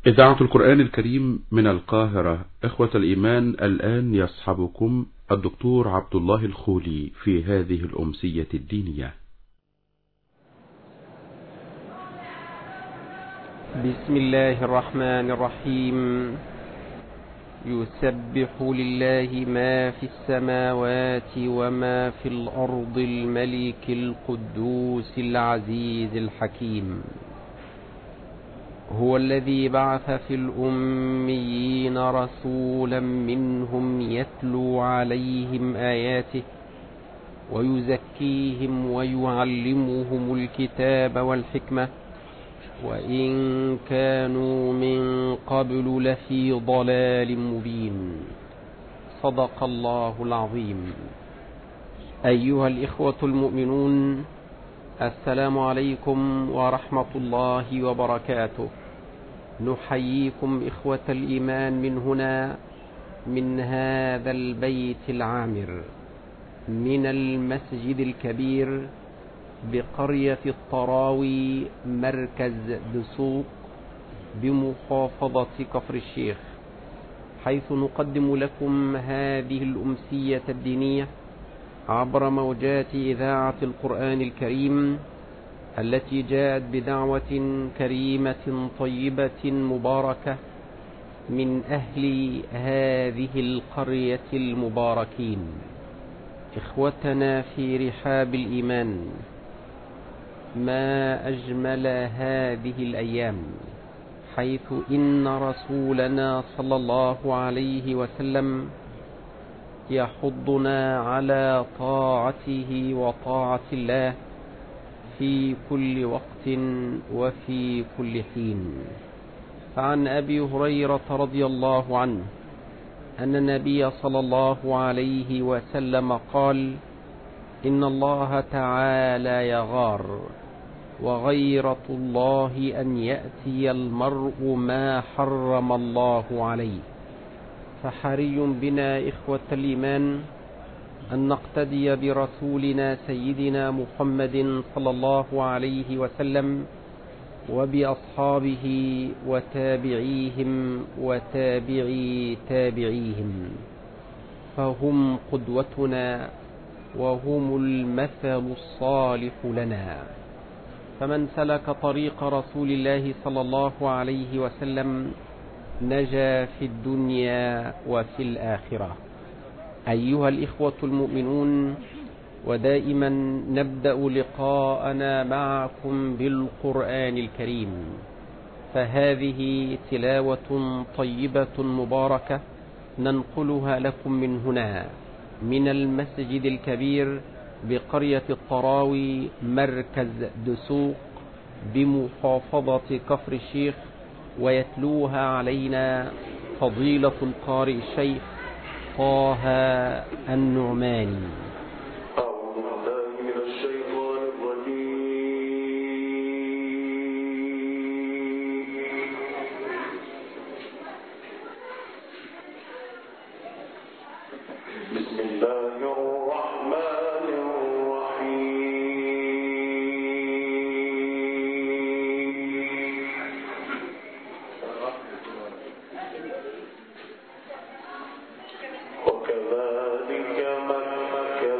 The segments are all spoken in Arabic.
إذاعة القرآن الكريم من القاهرة. إخوة الإيمان، الآن يصحبكم الدكتور عبد الله الخولي في هذه الأمسية الدينية. بسم الله الرحمن الرحيم. يسبح لله ما في السماوات وما في الأرض الملك القدوس العزيز الحكيم. هو الذي بعث في الأميين رسولا منهم يتلو عليهم آياته ويزكيهم ويعلمهم الكتاب والحكمة وإن كانوا من قبل لفي ضلال مبين. صدق الله العظيم. أيها الإخوة المؤمنون، السلام عليكم ورحمة الله وبركاته. نحييكم إخوة الإيمان من هنا، من هذا البيت العامر، من المسجد الكبير بقرية الطراوي مركز دسوق بمحافظة كفر الشيخ، حيث نقدم لكم هذه الأمسية الدينية عبر موجات إذاعة القرآن الكريم، التي جاءت بدعوة كريمة طيبة مباركة من أهل هذه القرية المباركين، إخوتنا في رحاب الإيمان. ما أجمل هذه الأيام، حيث إن رسولنا صلى الله عليه وسلم يحضنا على طاعته وطاعة الله في كل وقت وفي كل حين. فعن أبي هريرة رضي الله عنه أن النبي صلى الله عليه وسلم قال: إن الله تعالى يغار، وغيرة الله أن يأتي المرء ما حرم الله عليه. فحري بنا إخوة الإيمان أن نقتدي برسولنا سيدنا محمد صلى الله عليه وسلم وبأصحابه وتابعيهم وتابعي تابعيهم، فهم قدوتنا وهم المثل الصالح لنا. فمن سلك طريق رسول الله صلى الله عليه وسلم نجا في الدنيا وفي الآخرة. أيها الإخوة المؤمنون، ودائما نبدأ لقاءنا معكم بالقرآن الكريم، فهذه تلاوة طيبة مباركة ننقلها لكم من هنا، من المسجد الكبير بقرية الطراوي مركز دسوق بمحافظة كفر الشيخ، ويتلوها علينا فضيلة القارئ الشيخ طه النعماني. وكذلك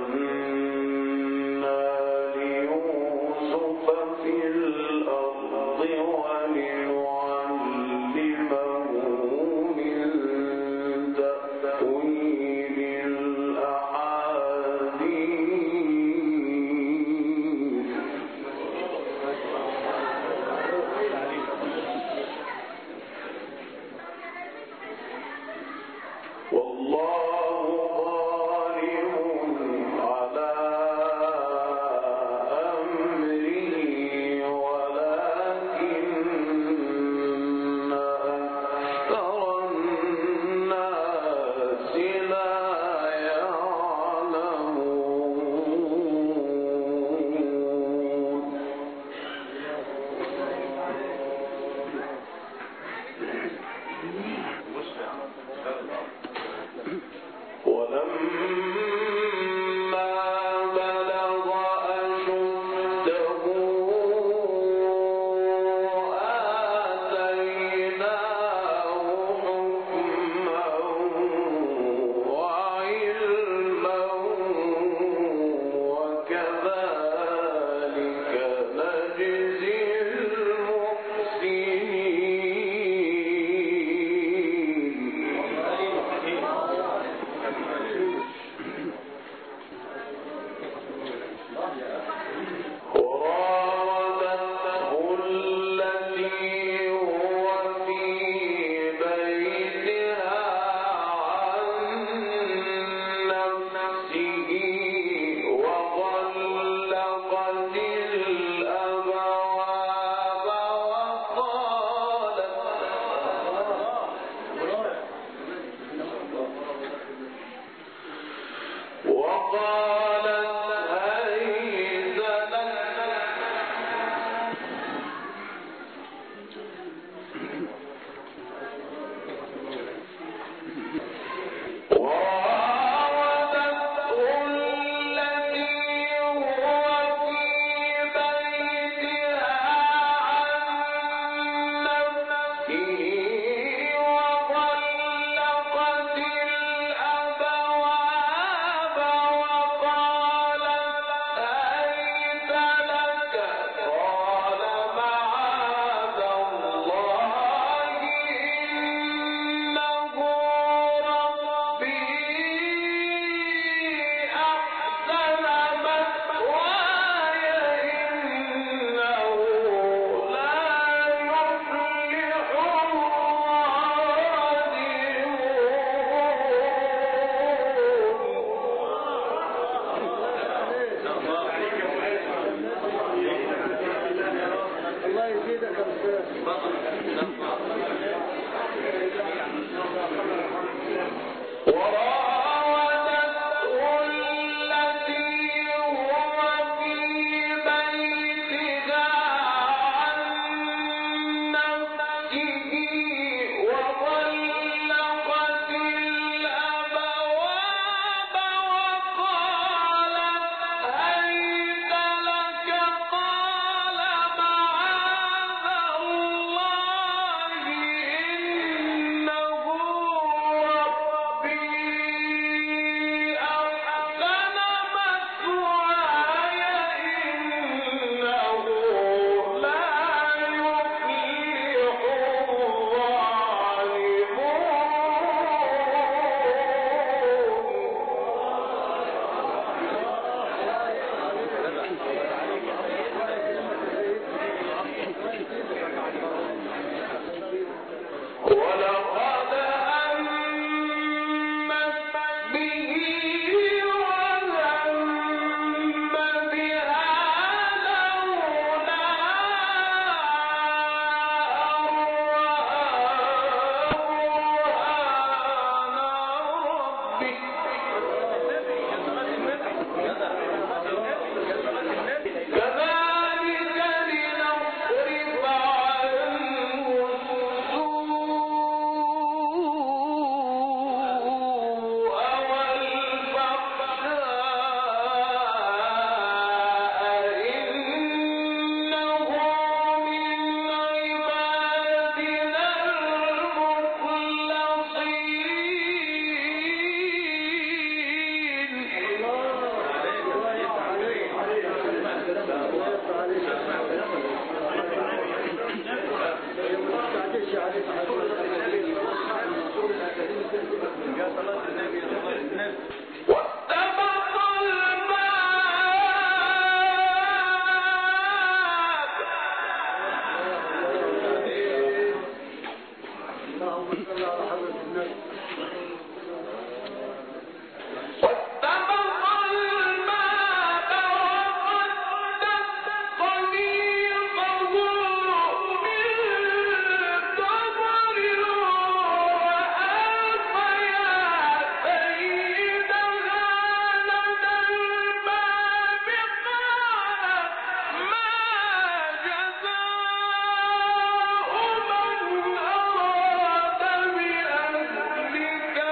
بأهلك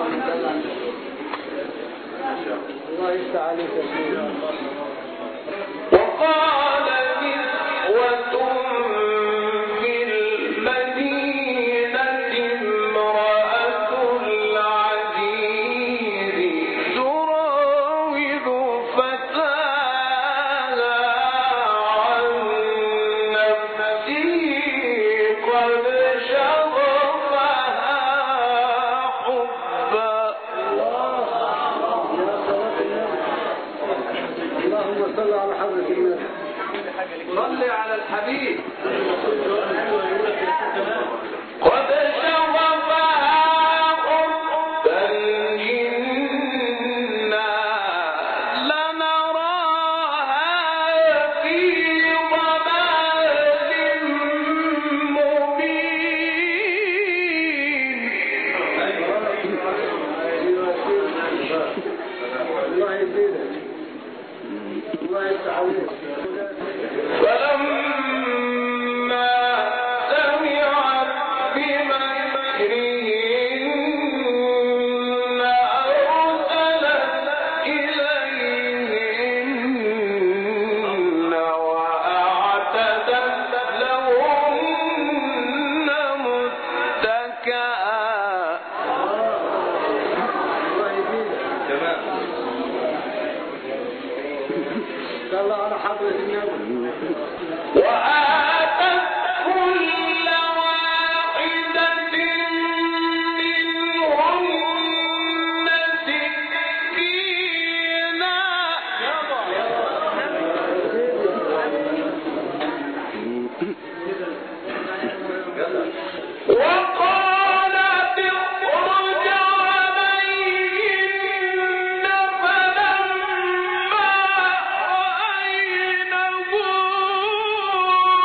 الله يفتح عليك يا سيدي. وقال نسوة في المدينة امرأة العزيز تراود فتاها عن نفسه قد شغفها حبا. اللهم صل على حضرة النبي. صل على الحبيب. قد شغفها حبا إنا لنراها في ضلال مبين. الله يزيدك. الله يفتح عليك. فلما سمعت بمكرهن أرسلت إليهن وأعتدت لهن متكئا. الله يزيدك. صلى على حضرة النبي. وآتت كل واحدة منهن سكينا وقالت اخرج عليهن. فلما رأينه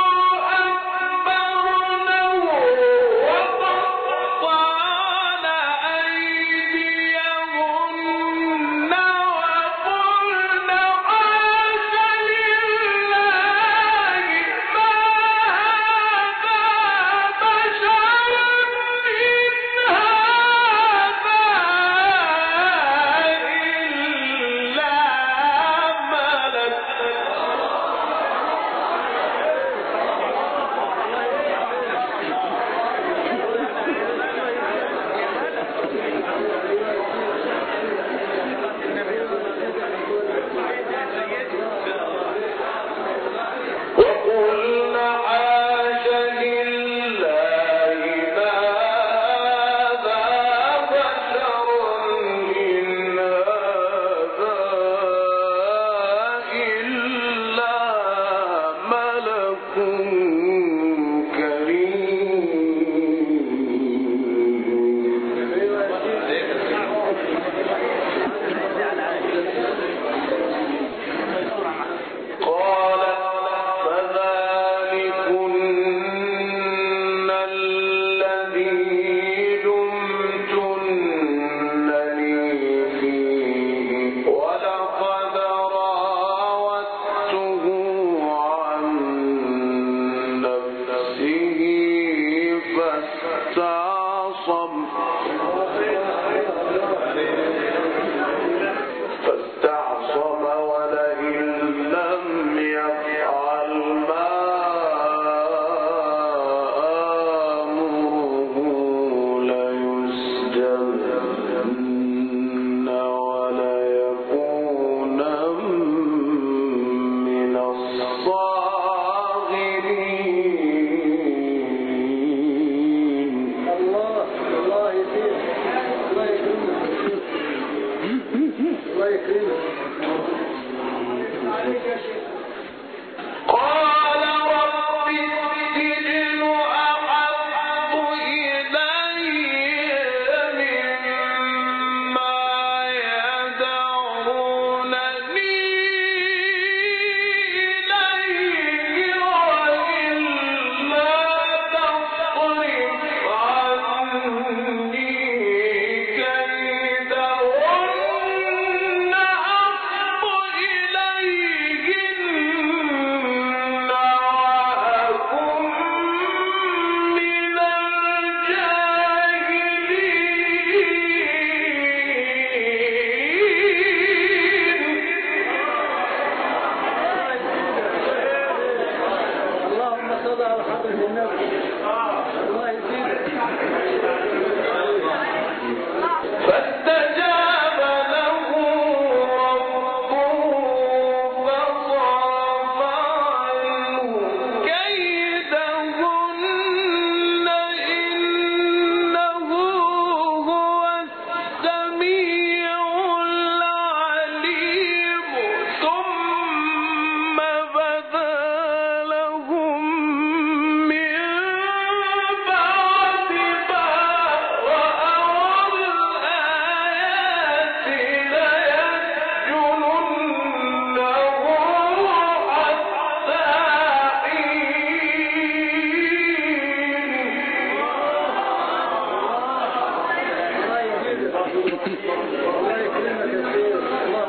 الله يكرمك يا سيد.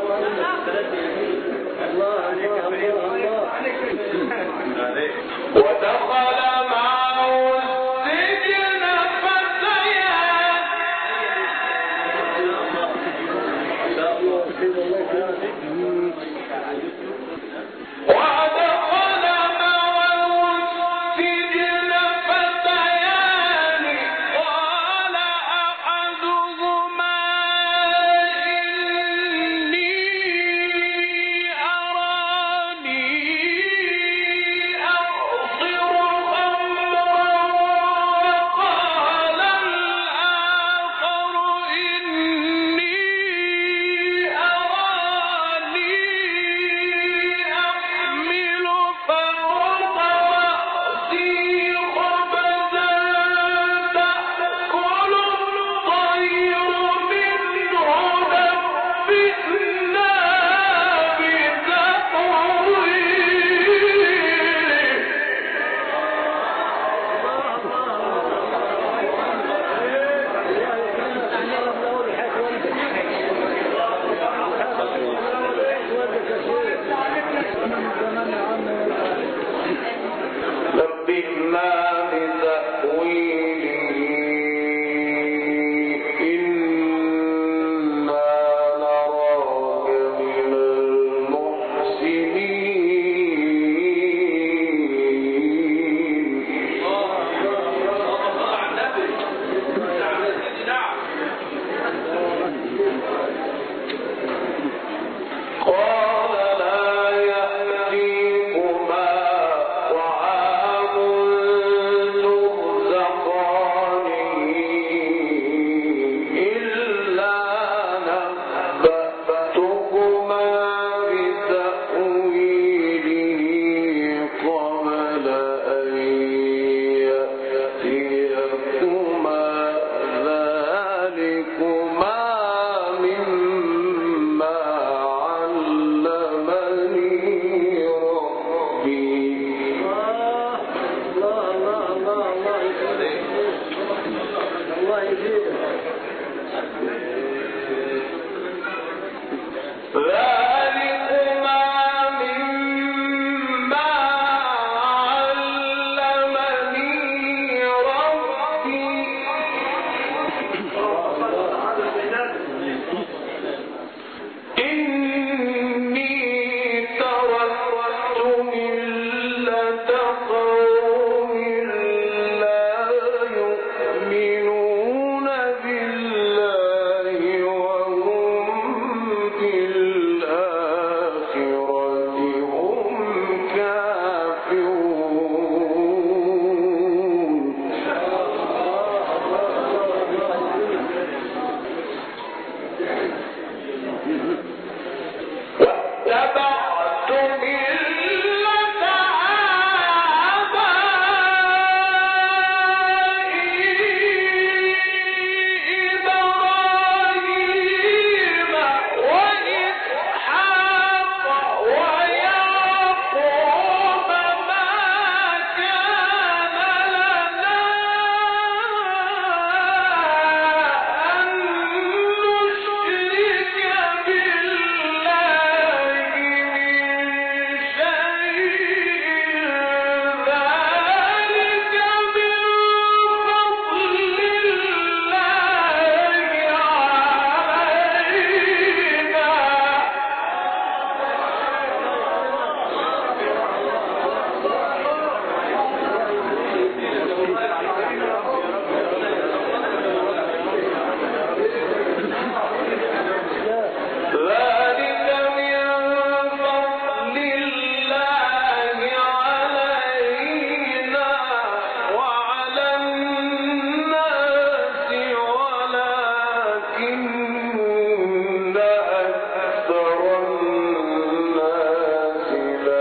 الله ودخل معه السجن فتيان قال أحدهما إني أراني أعصر خمرا وقال الآخر إني أراني أحمل فوق رأسي خبزا تأكل الطير منه نبئنا بتأويله إنا نراك من المحسنين. قال لا يأتيكما طعام ترزقانه إلا نبأتكما بتأويله قبل أن يأتيكما ذلكما مما علمني ربي. الله يزيدك. ذلكما مما علمني ربي. إني تركت ملة قوم لا يؤمنون بالله وهم بالآخرة هم كافرون. واتبعت ملة آبائي إبراهيم وإسحاق ويعقوب ما كان لنا أن نشرك بالله من شيء. ذلك من فضل الله علينا وعلى الناس ولكن أكثر الناس لا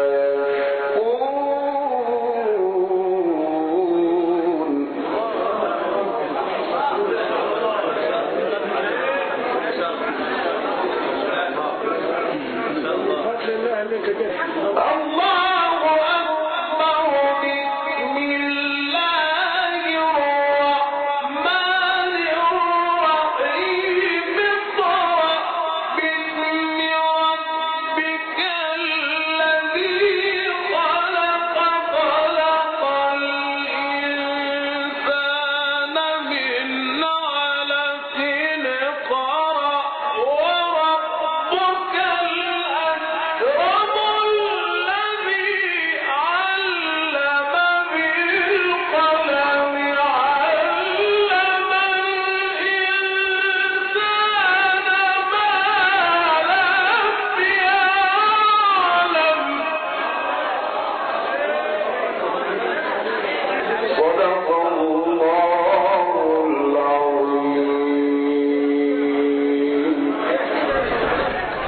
بفضل الله منك جد. الله أكبر. بسم الله الرحمن الرحيم.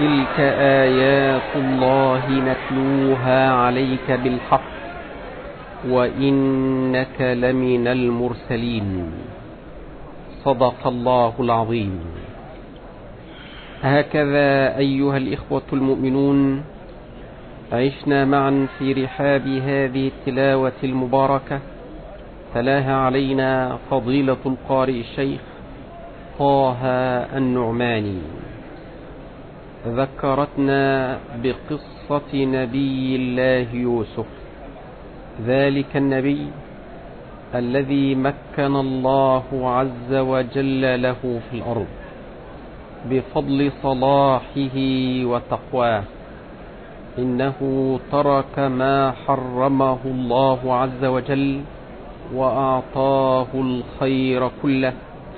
تلك آيات الله نتلوها عليك بالحق وإنك لمن المرسلين. صدق الله العظيم. هكذا أيها الإخوة المؤمنون عشنا معا في رحاب هذه التلاوة المباركة تلاها علينا فضيلة القارئ الشيخ طه النعماني. ذكرتنا بقصة نبي الله يوسف، ذلك النبي الذي مكن الله عز وجل له في الأرض بفضل صلاحه وتقواه. إنه ترك ما حرمه الله عز وجل وأعطاه الخير كله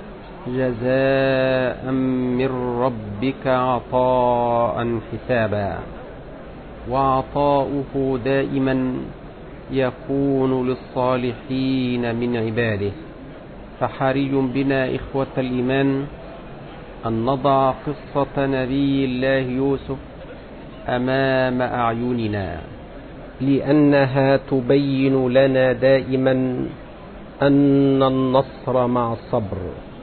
جزاء من ربك عطاء حسابا. وعطاؤه دائما يكون للصالحين من عباده. فحري بنا إخوة الإيمان أن نضع قصة نبي الله يوسف أمام أعيننا، لأنها تبين لنا دائما أن النصر مع الصبر،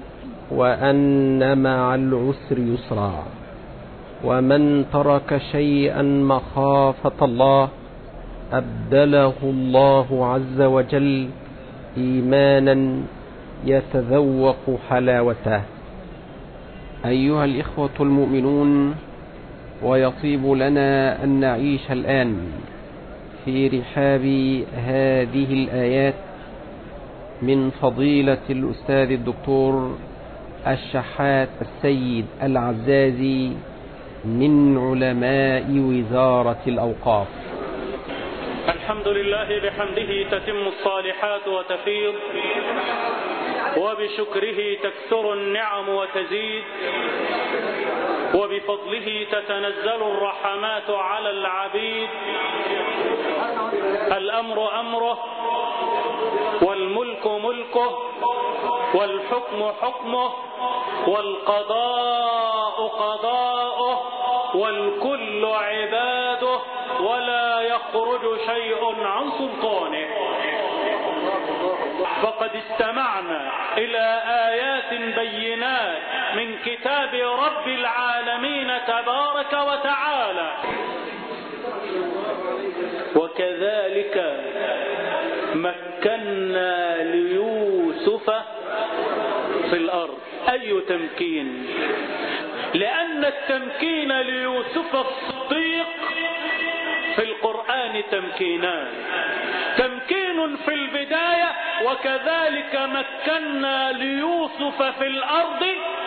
وأن مع العسر يسرا. ومن ترك شيئا مخافة الله أبدله الله عز وجل إيمانا يتذوق حلاوته. أيها الإخوة المؤمنون، ويطيب لنا أن نعيش الآن في رحاب هذه الآيات من فضيلة الأستاذ الدكتور الشحات السيد العزازي من علماء وزارة الأوقاف. الحمد لله بحمده تتم الصالحات وتفيض، وبشكره تكثر النعم وتزيد، وبفضله تتنزل الرحمات على العبيد. الأمر أمره، والملك ملكه، والحكم حكمه، والقضاء قضاؤه، والكل عباده، ولا يخرج شيء عن سلطانه. فقد استمعنا إلى آيات بينات من كتاب رب العالمين تبارك وتعالى. وكذلك مكنا ليوسف في الأرض. أي تمكين؟ لأن التمكين ليوسف الصديق في القرآن تمكينان: تمكين في البداية، وكذلك مكنا ليوسف في الأرض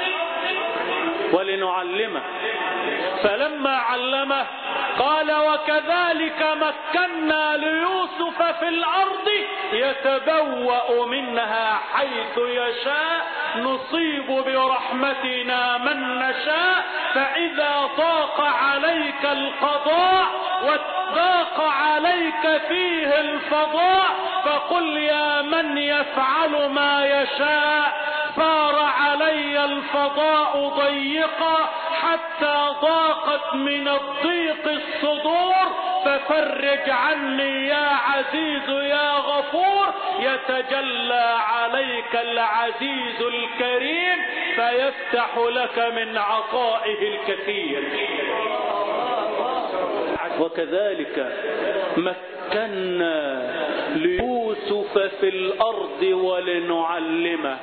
ولنعلمه. فلما علمه قال: وكذلك مكنا ليوسف في الأرض يتبوأ منها حيث يشاء نصيب برحمتنا من نشاء. فإذا ضاق عليك القضاء وضاق عليك فيه الفضاء فقل يا من يفعل ما يشاء: صار علي الفضاء ضيقا حتى ضاقت من الضيق الصدور، ففرج عني يا عزيز يا غفور. يتجلى عليك العزيز الكريم فيفتح لك من عطائه الكثير. وكذلك مكنا ليوسف في الأرض ولنعلمه.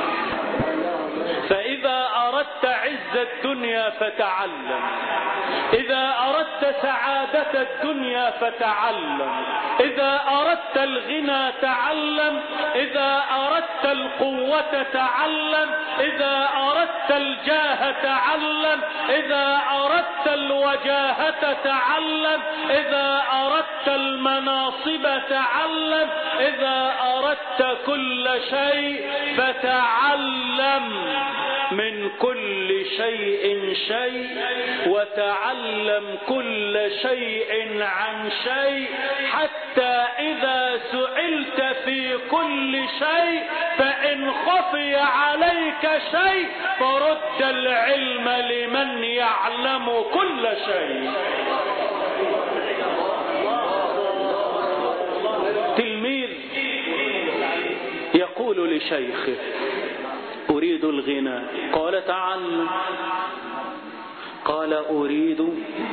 فإذا أردت عز الدنيا فتعلم، إذا أردت سعادة الدنيا فتعلم، إذا أردت الغنى تعلم، إذا أردت القوة تعلم، إذا أردت الجاه تعلم، إذا أردت الوجاهة تعلم، إذا أردت المناصب تعلم، إذا أردت كل شيء فتعلم. من كل شيء شيء، وتعلم كل شيء عن شيء، حتى حتى إذا سئلت في كل شيء فإن خفي عليك شيء فرد العلم لمن يعلم كل شيء. تلميذ يقول لشيخه أريد الغنى، قال تعلم. قال أريد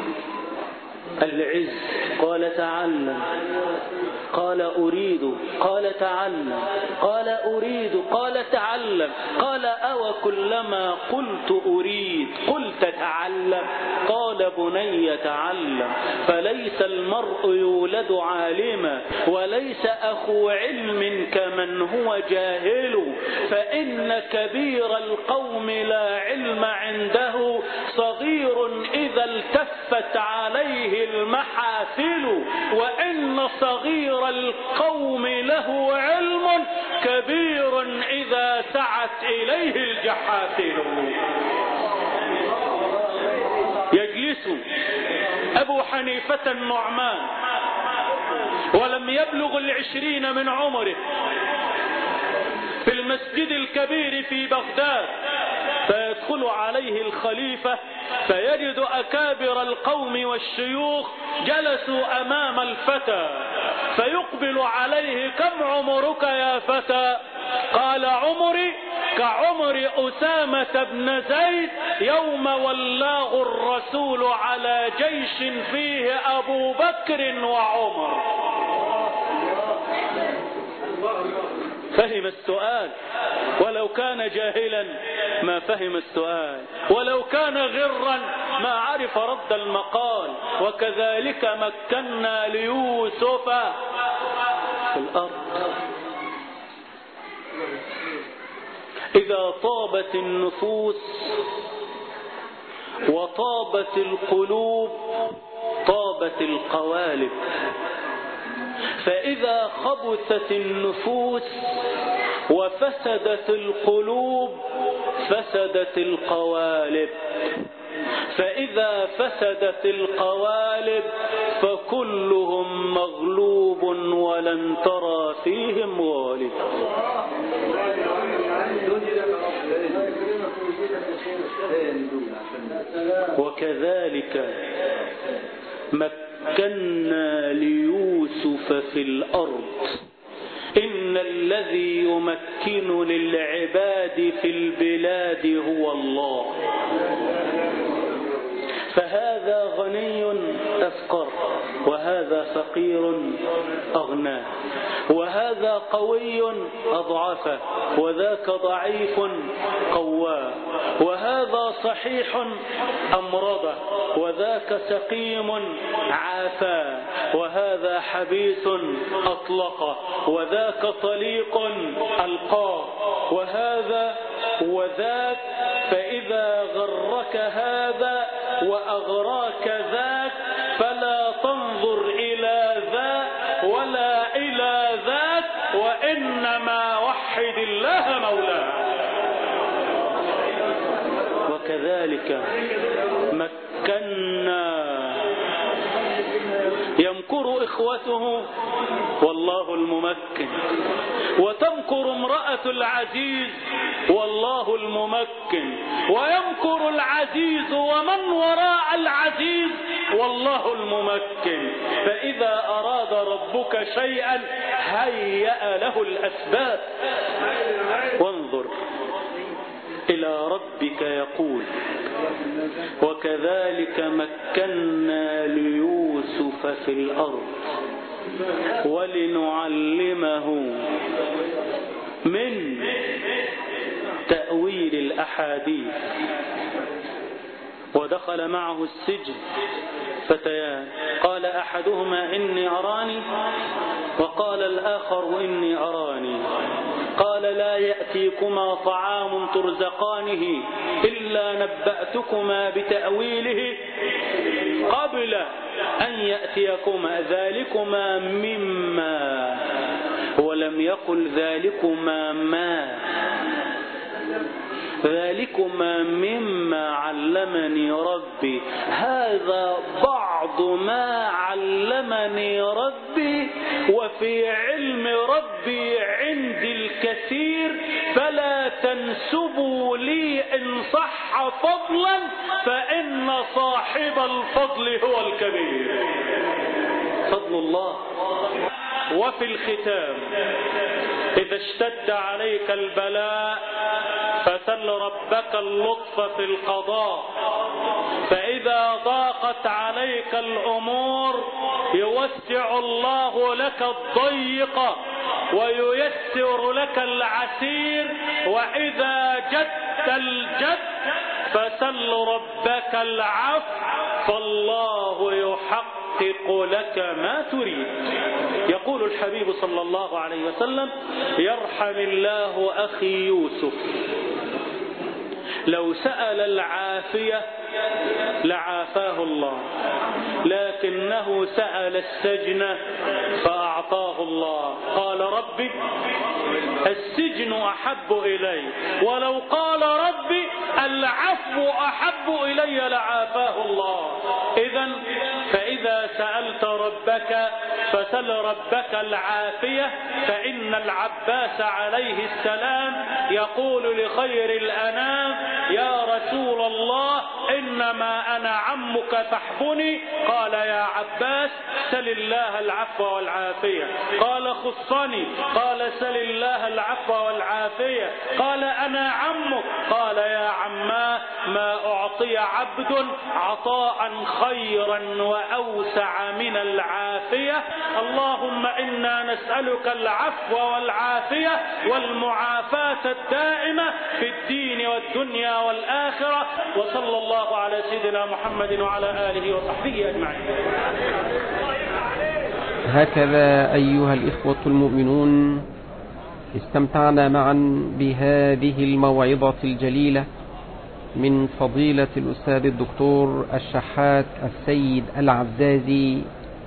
العز، قال تعلم. قال أريد، قال تعلم. قال أريد، قال تعلم. قال أو كلما قلت أريد قلت تعلم؟ قال بني تعلم، فليس المرء يولد عالما وليس أخو علم كمن هو جاهل، فإن كبير القوم لا علم عنده، صغير إذا التفت عليه المحافل، وإن صغير القوم له علم كبير إذا سعت إليه الجحافل. يجلس أبو حنيفة النعمان ولم يبلغ 20 من عمره في المسجد الكبير في بغداد، فيدخل عليه الخليفة فيجد أكابر القوم والشيوخ جلسوا أمام الفتى، فيقبل عليه كم عمرك يا فتى؟ قال عمري كعمر أسامة بن زيد يوم ولاه الرسول على جيش فيه أبو بكر وعمر. فهم السؤال، ولو كان جاهلا ما فهم السؤال، ولو كان غرا ما عرف رد المقال. وكذلك مكنا ليوسف في الأرض. إذا طابت النفوس وطابت القلوب طابت القوالب، فإذا خبثت النفوس وفسدت القلوب فسدت القوالب، فإذا فسدت القوالب فكلهم مغلوب ولن ترى فيهم غالب. وكذلك مكنا ليوسف في الأرض، إن الذي يمكن للعباد في البلاد هو الله، فهذا غني أفقر، وهذا فقير أغنى، وهذا قوي أضعفه، وذاك ضعيف قواه، وهذا صحيح أمرضه، وذاك سقيم عافاه، وهذا حبيس أطلقه، وذاك طليق ألقاه، وهذا وذاك. فإذا غرك هذا وأغراك ذاك فلا تنظر إلى ذاك ولا إلى ذاك، وإنما وحد الله مولاه. وكذلك مكنا يمكر إخوته والله الممكن، وتمكر امرأة العزيز والله الممكن، ويمكر العزيز ومن وراء العزيز والله الممكن. فإذا أراد ربك شيئا هيأ له الأسباب. وانظر إلى ربك يقول وكذلك مكنا ليوسف في الأرض ولنعلمه من تأويل الأحاديث. ودخل معه السجن فتيان، قال أحدهما إني أراني، وقال الآخر إني أراني. قال لا يأتيكما طعام ترزقانه إلا نبأتكما بتأويله قبل أن يأتيكما، ذلكما مما، ولم يقل ذلكما ما، ذلكما مما علمني ربي. هذا بعض ما علمني ربي في علم ربي عندي الكثير، فلا تنسبوا لي إن صح فضلا، فإن صاحب الفضل هو الكبير. فضل الله. وفي الختام، إذا اشتد عليك البلاء فسل ربك اللطف في القضاء، فإذا ضاقت عليك الأمور يوسع الله لك الضيق وييسر لك العسير، وإذا جدت الجد فسل ربك العفو فالله يحقق لك ما تريد. يقول الحبيب صلى الله عليه وسلم: يرحم الله أخي يوسف، لو سأل العافية لعافاه الله، لكنه سأل السجن فأعطاه الله. قال: ربي السجن أحب إلي، ولو قال ربي العفو أحب إلي لعافاه الله. فإذا سألت ربك فسل ربك العافية، فإن العباس عليه السلام يقول لخير الأنام: يا رسول الله إنما أنا عمك فاحبني. قال: يا عباس سل الله العفو والعافية. قال: خصني. قال: سل الله العفو والعافية. قال: أنا عمك. قال: يا عماه ما أعطي عبد عطاء خيرا وأوسع من العافية. اللهم إنا نسألك العفو والعافية والمعافاة الدائمة في الدين والدنيا والآخرة. وصلى الله على سيدنا محمد وعلى آله وصحبه أجمعين. هكذا أيها الإخوة المؤمنون استمتعنا معا بهذه الموعظة الجليلة من فضيلة الأستاذ الدكتور الشحات السيد العزازي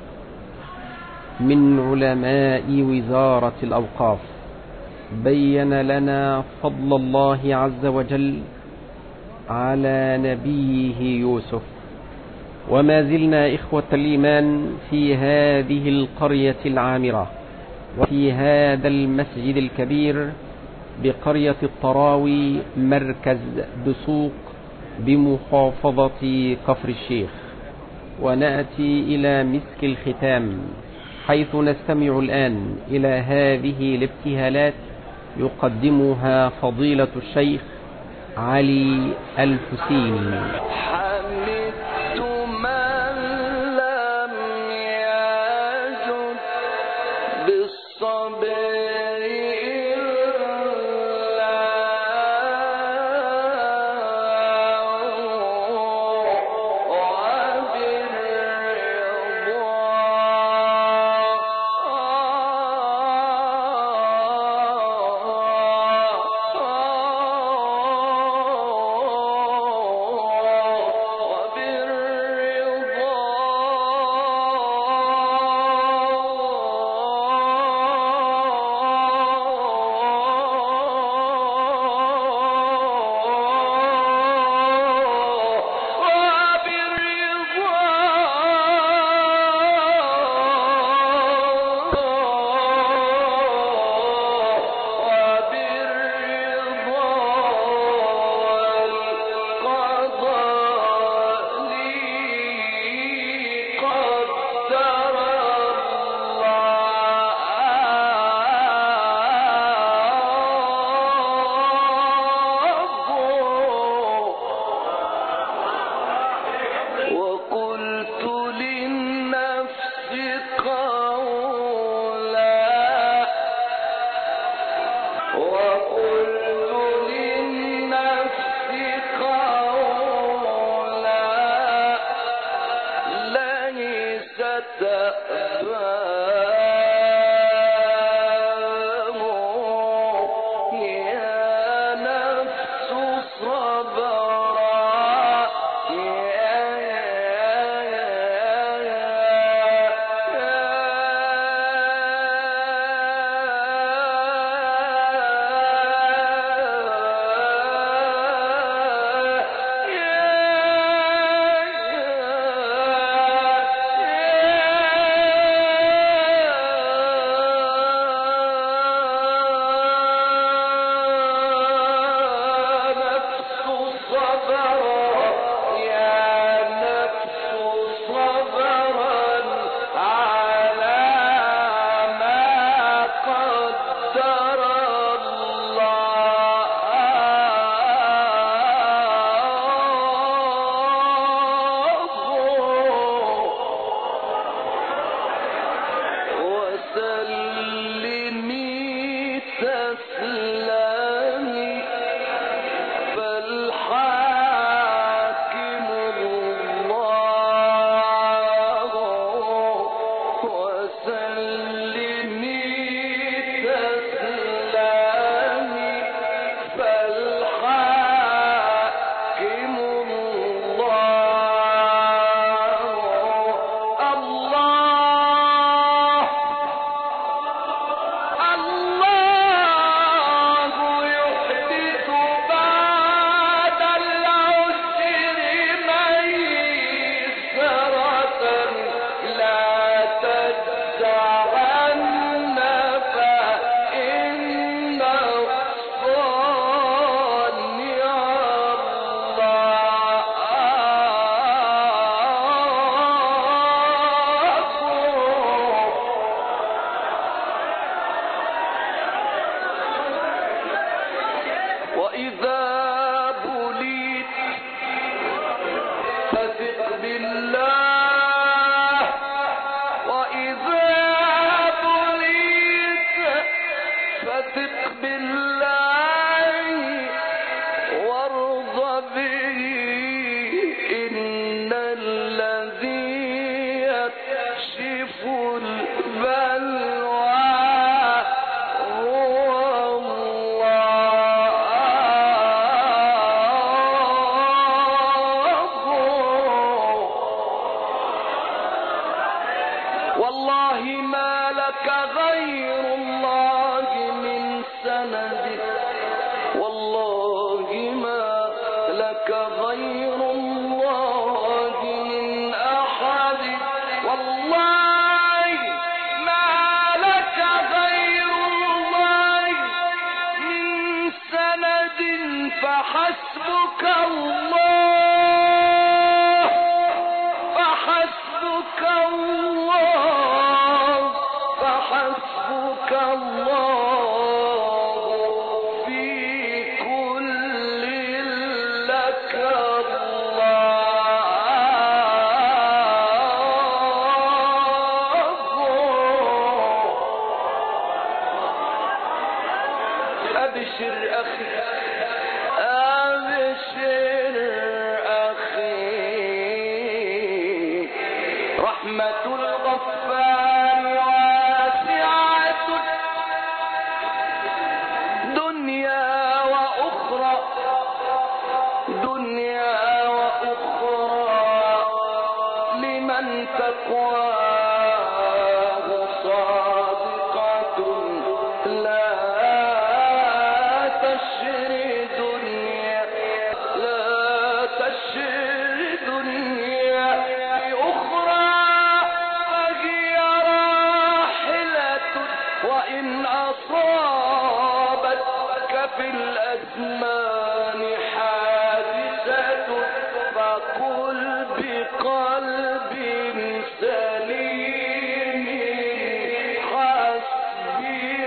من علماء وزارة الأوقاف. بين لنا فضل الله عز وجل على نبيه يوسف، وما زلنا إخوة الإيمان في هذه القرية العامرة وفي هذا المسجد الكبير بقرية الطراوي مركز دسوق بمحافظة كفر الشيخ، ونأتي إلى مسك الختام، حيث نستمع الآن إلى هذه الابتهالات يقدمها فضيلة الشيخ علي الحسيني. فثق بالله، وإذا بليت فثق بالله وارض به، إن الذي يكشف البلوى والله ما لك غير الله من سند، والله ما لك غير الله من أحد، والله ما لك غير الله من سند، فحسبك الله، فحسبك الله، فحسبك الله في كل لك الله. أبشر أخي، أبشر أخي، رحمة الغفار واسعة دنيا وأخرى، دنيا وأخرى، لمن تقواه صادقة، لا تشري دنيا، لا تشري دنيا بأخرى، فهي راحلة، وإن أصابتك في الأزمان حادثة، فقل بقلب سليم حسبي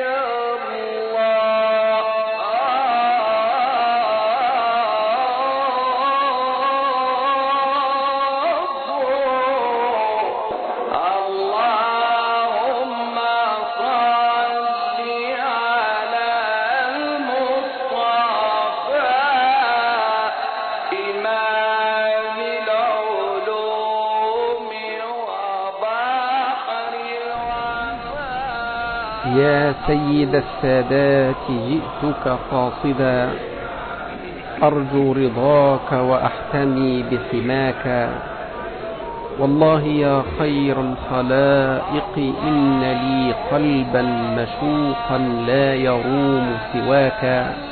اللهم صل على المصطفى إمام العلوم وبحر الوفاء. يا سيد السادات جئتك قاصدا، أرجو رضاك وأحتمي بحماك، والله يا خير الخلائق إن لي قلبا مشوقا لا يروم سواك،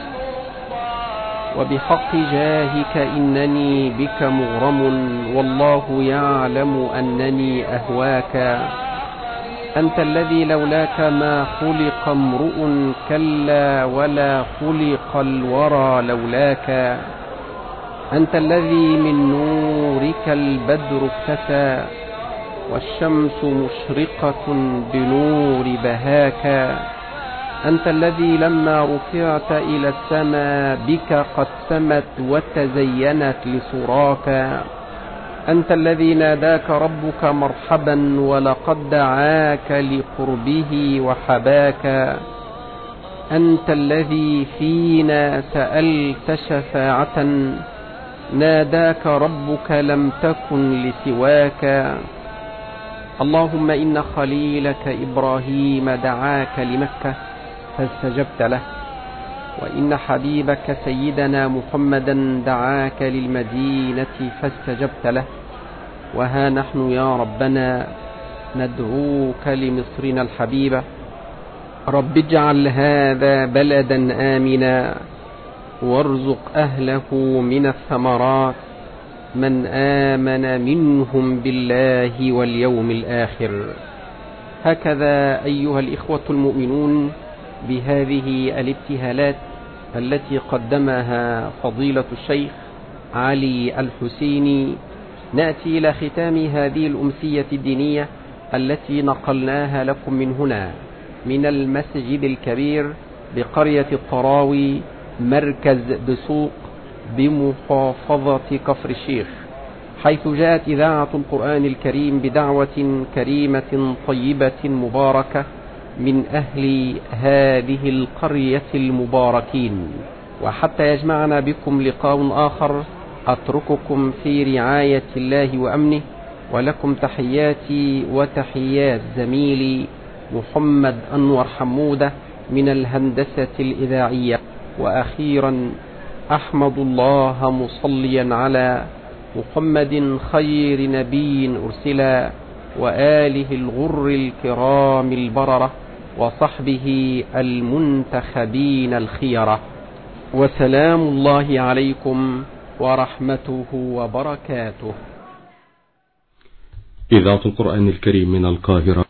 وبحق جاهك إنني بك مغرم، والله يعلم أنني أهواك. أنت الذي لولاك ما خلق امرؤ، كلا ولا خلق الورى لولاك. أنت الذي من نورك البدر اكتسى، والشمس مشرقة بنور بهاك. أنت الذي لما رفعت إلى السماء بك قد سمت وتزينت لصراك. أنت الذي ناداك ربك مرحبا، ولقد دعاك لقربه وحباك. أنت الذي فينا سألت شفاعة، ناداك ربك لم تكن لسواك. اللهم إن خليلك إبراهيم دعاك لمكة فاستجبت له، وإن حبيبك سيدنا محمدا دعاك للمدينة فاستجبت له، وها نحن يا ربنا ندعوك لمصرنا الحبيبة. رب اجعل هذا بلدا آمنا، وارزق أهله من الثمرات من آمن منهم بالله واليوم الآخر. هكذا أيها الإخوة المؤمنون بهذه الابتهالات التي قدمها فضيلة الشيخ علي الحسيني، نأتي إلى ختام هذه الأمسية الدينية التي نقلناها لكم من هنا من المسجد الكبير بقرية الطراوي مركز دسوق بمحافظة كفر الشيخ، حيث جاءت إذاعة القرآن الكريم بدعوة كريمة طيبة مباركة من أهل هذه القرية المباركين. وحتى يجمعنا بكم لقاء آخر أترككم في رعاية الله وأمنه، ولكم تحياتي وتحيات زميلي محمد أنور حمودة من الهندسة الإذاعية. وأخيرا أحمد الله مصليا على محمد خير نبي أرسلا وآله الغر الكرام البررة وصحبه المنتخبين الخيرة، وسلام الله عليكم ورحمته وبركاته. إذاعة القرآن الكريم من القاهرة.